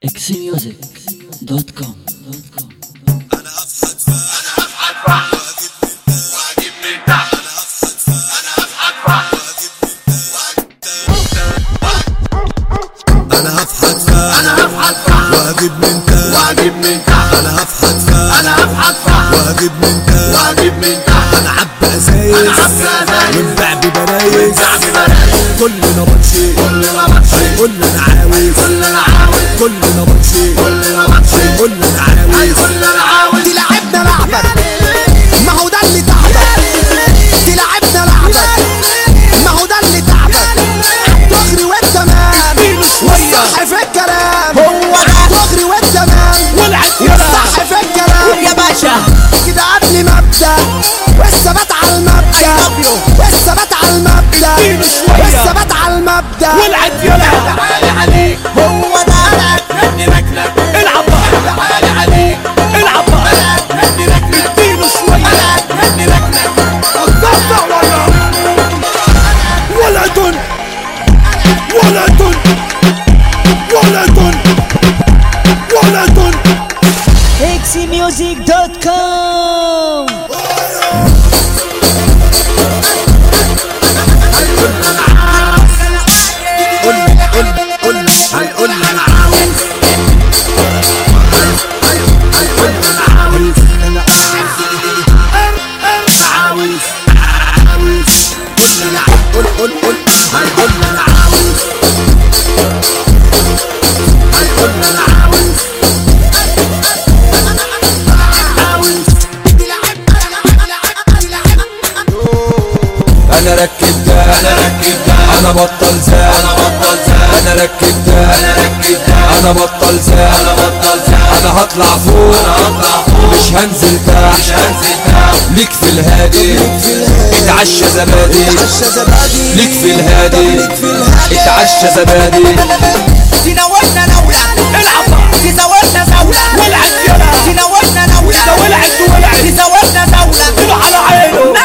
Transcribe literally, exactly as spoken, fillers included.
اكس ميوزك دوت كوم. انا هفحت فا انا هفحت فا واجيب من تحت انا هفحت فا انا هفحت فا انا هفحت فا واجيب من تحت واجيب من تحت انا هفحت فا انا هفحت فا واجيب من تحت واجيب من تحت انا عبى ازايز ونباع ببرايز كلنا بنشي كلنا بنشي كلنا عاوز كلنا عاوز كلنا بنشي كلنا بنشي كلنا عاوز كلنا عاوز تلعبنا لعبك ما هو ده اللي تعبك تلعبنا لعبك ما هو ده اللي تعبك دغري والتمام والصح في الكلام هو دغري والتمام والصح في الكلام يا باشا كده قبل ما ابدا والثبات على المبدا والثبات على المبدا والثبات على المبدا والعد يلا تعالي عليك هو ده نبني ركنك العب تعالي عليك العب نبني ركنك اديله شويه نبني ركنك الضغطه ولا ولا دن ولا دن ولا دن ولا دن اكس ميوزك دوت كوم. هنقول انا عاوز هنقول انا عاوز عاوز عاوز كلنا قول قول قول هنقول انا عاوز هنقول انا عاوز عاوز انا ركب ده انا ركب ده انا بطل زاد انا بطل زاد انا ركب ده انا ركب ده انا بطل زاد انا بطل زاد انا هطلع فوق انا هطلع فوق مش هنزل تحت مش هنزل تحت ليك في الهادي اتعشى زبادي ليك في الهادي اتعشى زبادي تناولنا نولة العب تزودنا زولة والعد يلا تناولنا نولة والعد والعد تزودنا زولة كله على عينه